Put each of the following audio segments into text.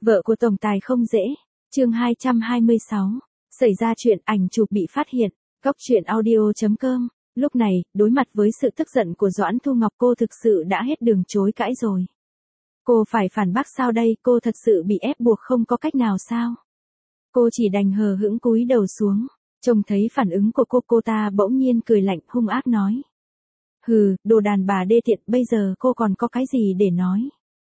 Vợ của tổng tài không dễ. Chương 226. Xảy ra chuyện ảnh chụp bị phát hiện. Góc truyện audio.com. Lúc này, đối mặt với sự tức giận của Doãn Thu Ngọc, cô thực sự đã hết đường chối cãi rồi. Cô phải phản bác sao đây, cô thật sự bị ép buộc không có cách nào sao? Cô chỉ đành hờ hững cúi đầu xuống. Trông thấy phản ứng của cô ta bỗng nhiên cười lạnh hung ác nói. Hừ, đồ đàn bà đê tiện, bây giờ cô còn có cái gì để nói?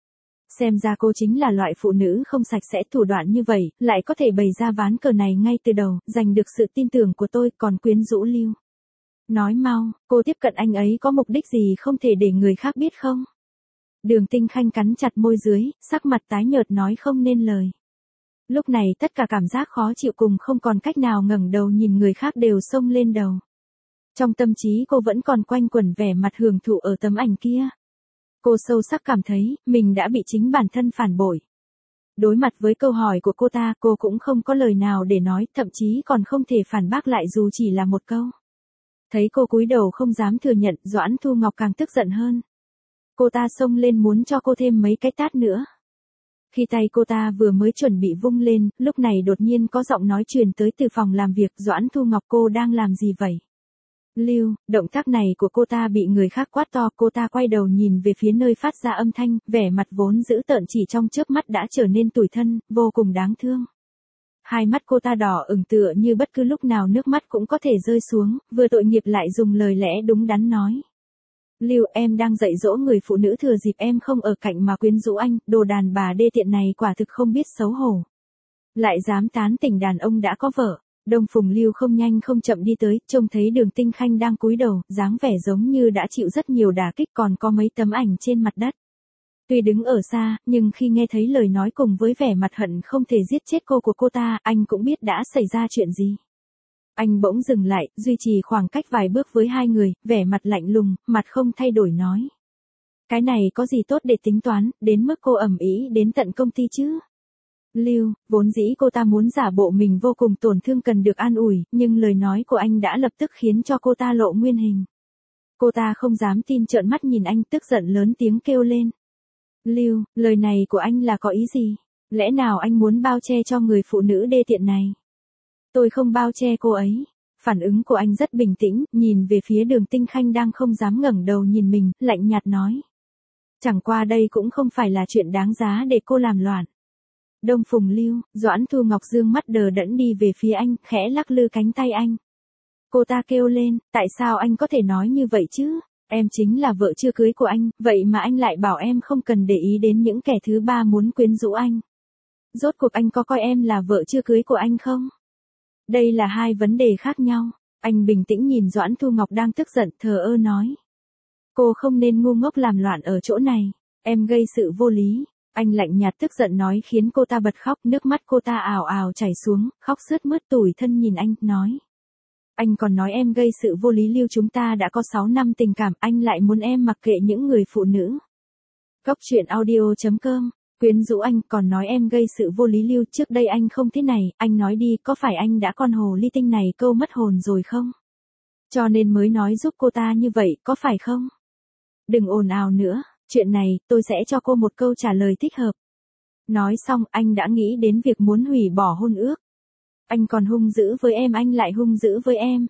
Xem ra cô chính là loại phụ nữ không sạch sẽ, thủ đoạn như vậy, lại có thể bày ra ván cờ này ngay từ đầu, giành được sự tin tưởng của tôi, còn quyến rũ Lưu. Nói mau, cô tiếp cận anh ấy có mục đích gì không thể để người khác biết không? Đường Tinh Khanh cắn chặt môi dưới, sắc mặt tái nhợt nói không nên lời. Lúc này tất cả cảm giác khó chịu cùng không còn cách nào ngẩng đầu nhìn người khác đều xông lên đầu. Trong tâm trí cô vẫn còn quanh quẩn vẻ mặt hưởng thụ ở tấm ảnh kia. Cô sâu sắc cảm thấy, mình đã bị chính bản thân phản bội. Đối mặt với câu hỏi của cô ta, cô cũng không có lời nào để nói, thậm chí còn không thể phản bác lại dù chỉ là một câu. Thấy cô cúi đầu không dám thừa nhận, Doãn Thu Ngọc càng tức giận hơn. Cô ta xông lên muốn cho cô thêm mấy cái tát nữa. Khi tay cô ta vừa mới chuẩn bị vung lên, lúc này đột nhiên có giọng nói truyền tới từ phòng làm việc. Doãn Thu Ngọc, cô đang làm gì vậy? Lưu, động tác này của cô ta bị người khác quát to, cô ta quay đầu nhìn về phía nơi phát ra âm thanh, vẻ mặt vốn dữ tợn chỉ trong chớp mắt đã trở nên tủi thân, vô cùng đáng thương. Hai mắt cô ta đỏ ửng tựa như bất cứ lúc nào nước mắt cũng có thể rơi xuống, vừa tội nghiệp lại dùng lời lẽ đúng đắn nói. Lưu, em đang dạy dỗ người phụ nữ thừa dịp em không ở cạnh mà quyến rũ anh, đồ đàn bà đê tiện này quả thực không biết xấu hổ. Lại dám tán tỉnh đàn ông đã có vợ. Đông Phùng Lưu không nhanh không chậm đi tới, trông thấy Đường Tinh Khanh đang cúi đầu, dáng vẻ giống như đã chịu rất nhiều đả kích, còn có mấy tấm ảnh trên mặt đất. Tuy đứng ở xa, nhưng khi nghe thấy lời nói cùng với vẻ mặt hận không thể giết chết cô của cô ta, anh cũng biết đã xảy ra chuyện gì. Anh bỗng dừng lại, duy trì khoảng cách vài bước với hai người, vẻ mặt lạnh lùng, mặt không thay đổi nói. Cái này có gì tốt để tính toán, đến mức cô ầm ĩ đến tận công ty chứ? Lưu, vốn dĩ cô ta muốn giả bộ mình vô cùng tổn thương cần được an ủi, nhưng lời nói của anh đã lập tức khiến cho cô ta lộ nguyên hình. Cô ta không dám tin trợn mắt nhìn anh, tức giận lớn tiếng kêu lên. Lưu, lời này của anh là có ý gì? Lẽ nào anh muốn bao che cho người phụ nữ đê tiện này? Tôi không bao che cô ấy. Phản ứng của anh rất bình tĩnh, nhìn về phía Đường Tinh Khanh đang không dám ngẩng đầu nhìn mình, lạnh nhạt nói. Chẳng qua đây cũng không phải là chuyện đáng giá để cô làm loạn. Đông Phùng Lưu, Doãn Thu Ngọc dương mắt đờ đẫn đi về phía anh, khẽ lắc lư cánh tay anh. Cô ta kêu lên, tại sao anh có thể nói như vậy chứ? Em chính là vợ chưa cưới của anh, vậy mà anh lại bảo em không cần để ý đến những kẻ thứ ba muốn quyến rũ anh. Rốt cuộc anh có coi em là vợ chưa cưới của anh không? Đây là hai vấn đề khác nhau. Anh bình tĩnh nhìn Doãn Thu Ngọc đang tức giận, thờ ơ nói. Cô không nên ngu ngốc làm loạn ở chỗ này, em gây sự vô lý. Anh lạnh nhạt tức giận nói khiến cô ta bật khóc, nước mắt cô ta ào ào chảy xuống, khóc sướt mướt tủi thân nhìn anh, nói. Anh còn nói em gây sự vô lý. Lưu, chúng ta đã có 6 năm tình cảm, anh lại muốn em mặc kệ những người phụ nữ. Góc truyện audio.com. Quyến rũ anh, còn nói em gây sự vô lý. Lưu, trước đây anh không thế này, anh nói đi, có phải anh đã con hồ ly tinh này câu mất hồn rồi không? Cho nên mới nói giúp cô ta như vậy, có phải không? Đừng ồn ào nữa. Chuyện này, tôi sẽ cho cô một câu trả lời thích hợp. Nói xong, anh đã nghĩ đến việc muốn hủy bỏ hôn ước. Anh còn hung dữ với em, anh lại hung dữ với em.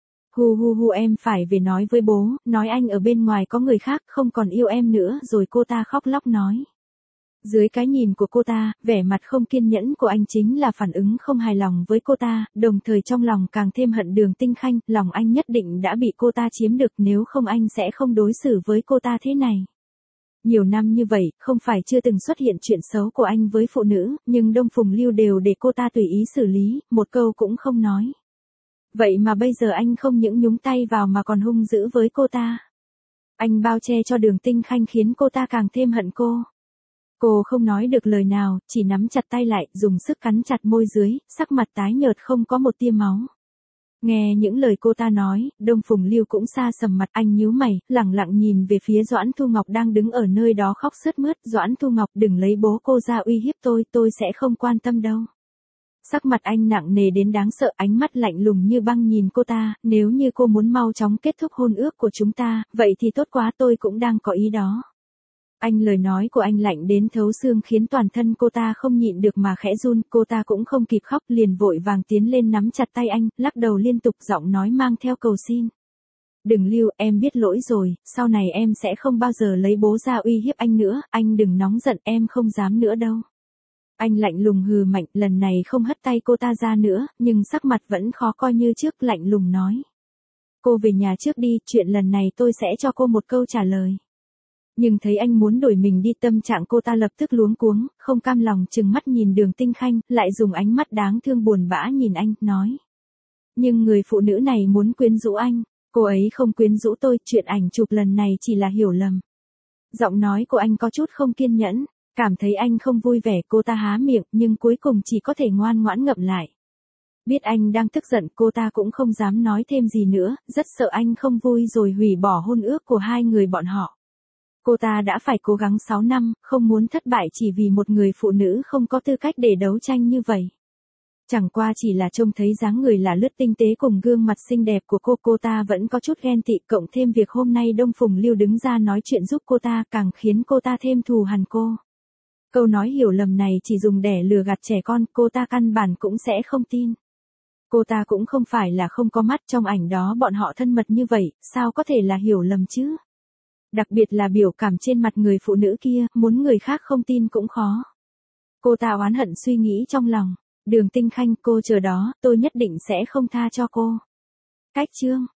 Hu, em phải về nói với bố, nói anh ở bên ngoài có người khác, không còn yêu em nữa rồi. Cô ta khóc lóc nói. Dưới cái nhìn của cô ta, vẻ mặt không kiên nhẫn của anh chính là phản ứng không hài lòng với cô ta, đồng thời trong lòng càng thêm hận Đường Tinh Khanh, lòng anh nhất định đã bị cô ta chiếm được, nếu không anh sẽ không đối xử với cô ta thế này. Nhiều năm như vậy, không phải chưa từng xuất hiện chuyện xấu của anh với phụ nữ, nhưng Đông Phùng Lưu đều để cô ta tùy ý xử lý, một câu cũng không nói. Vậy mà bây giờ anh không những nhúng tay vào mà còn hung dữ với cô ta. Anh bao che cho Đường Tinh Khanh khiến cô ta càng thêm hận cô. Cô không nói được lời nào, chỉ nắm chặt tay lại, dùng sức cắn chặt môi dưới, sắc mặt tái nhợt không có một tia máu. Nghe những lời cô ta nói, Đông Phùng Lưu cũng xa sầm mặt, anh nhíu mày, lẳng lặng nhìn về phía Doãn Thu Ngọc đang đứng ở nơi đó khóc sướt mướt. Doãn Thu Ngọc, đừng lấy bố cô ra uy hiếp tôi sẽ không quan tâm đâu. Sắc mặt anh nặng nề đến đáng sợ, ánh mắt lạnh lùng như băng nhìn cô ta, nếu như cô muốn mau chóng kết thúc hôn ước của chúng ta, vậy thì tốt quá, tôi cũng đang có ý đó. Anh lời nói của anh lạnh đến thấu xương khiến toàn thân cô ta không nhịn được mà khẽ run, cô ta cũng không kịp khóc liền vội vàng tiến lên nắm chặt tay anh, lắc đầu liên tục giọng nói mang theo cầu xin. Đừng Lưu, em biết lỗi rồi, sau này em sẽ không bao giờ lấy bố ra uy hiếp anh nữa, anh đừng nóng giận, em không dám nữa đâu. Anh lạnh lùng hừ mạnh, lần này không hất tay cô ta ra nữa, nhưng sắc mặt vẫn khó coi như trước, lạnh lùng nói. Cô về nhà trước đi, chuyện lần này tôi sẽ cho cô một câu trả lời. Nhưng thấy anh muốn đuổi mình đi, tâm trạng cô ta lập tức luống cuống, không cam lòng trừng mắt nhìn Đường Tinh Khanh, lại dùng ánh mắt đáng thương buồn bã nhìn anh, nói. Nhưng người phụ nữ này muốn quyến rũ anh, cô ấy không quyến rũ tôi, chuyện ảnh chụp lần này chỉ là hiểu lầm. Giọng nói của anh có chút không kiên nhẫn, cảm thấy anh không vui vẻ, cô ta há miệng nhưng cuối cùng chỉ có thể ngoan ngoãn ngậm lại. Biết anh đang tức giận, cô ta cũng không dám nói thêm gì nữa, rất sợ anh không vui rồi hủy bỏ hôn ước của hai người bọn họ. Cô ta đã phải cố gắng 6 năm, không muốn thất bại chỉ vì một người phụ nữ không có tư cách để đấu tranh như vậy. Chẳng qua chỉ là trông thấy dáng người lả lướt tinh tế cùng gương mặt xinh đẹp của cô ta vẫn có chút ghen tị, cộng thêm việc hôm nay Đông Phùng Lưu đứng ra nói chuyện giúp cô ta càng khiến cô ta thêm thù hằn cô. Câu nói hiểu lầm này chỉ dùng để lừa gạt trẻ con, cô ta căn bản cũng sẽ không tin. Cô ta cũng không phải là không có mắt, trong ảnh đó bọn họ thân mật như vậy, sao có thể là hiểu lầm chứ? Đặc biệt là biểu cảm trên mặt người phụ nữ kia, muốn người khác không tin cũng khó. Cô ta oán hận suy nghĩ trong lòng. Đường Tinh Khanh, cô chờ đó, tôi nhất định sẽ không tha cho cô. Cách chương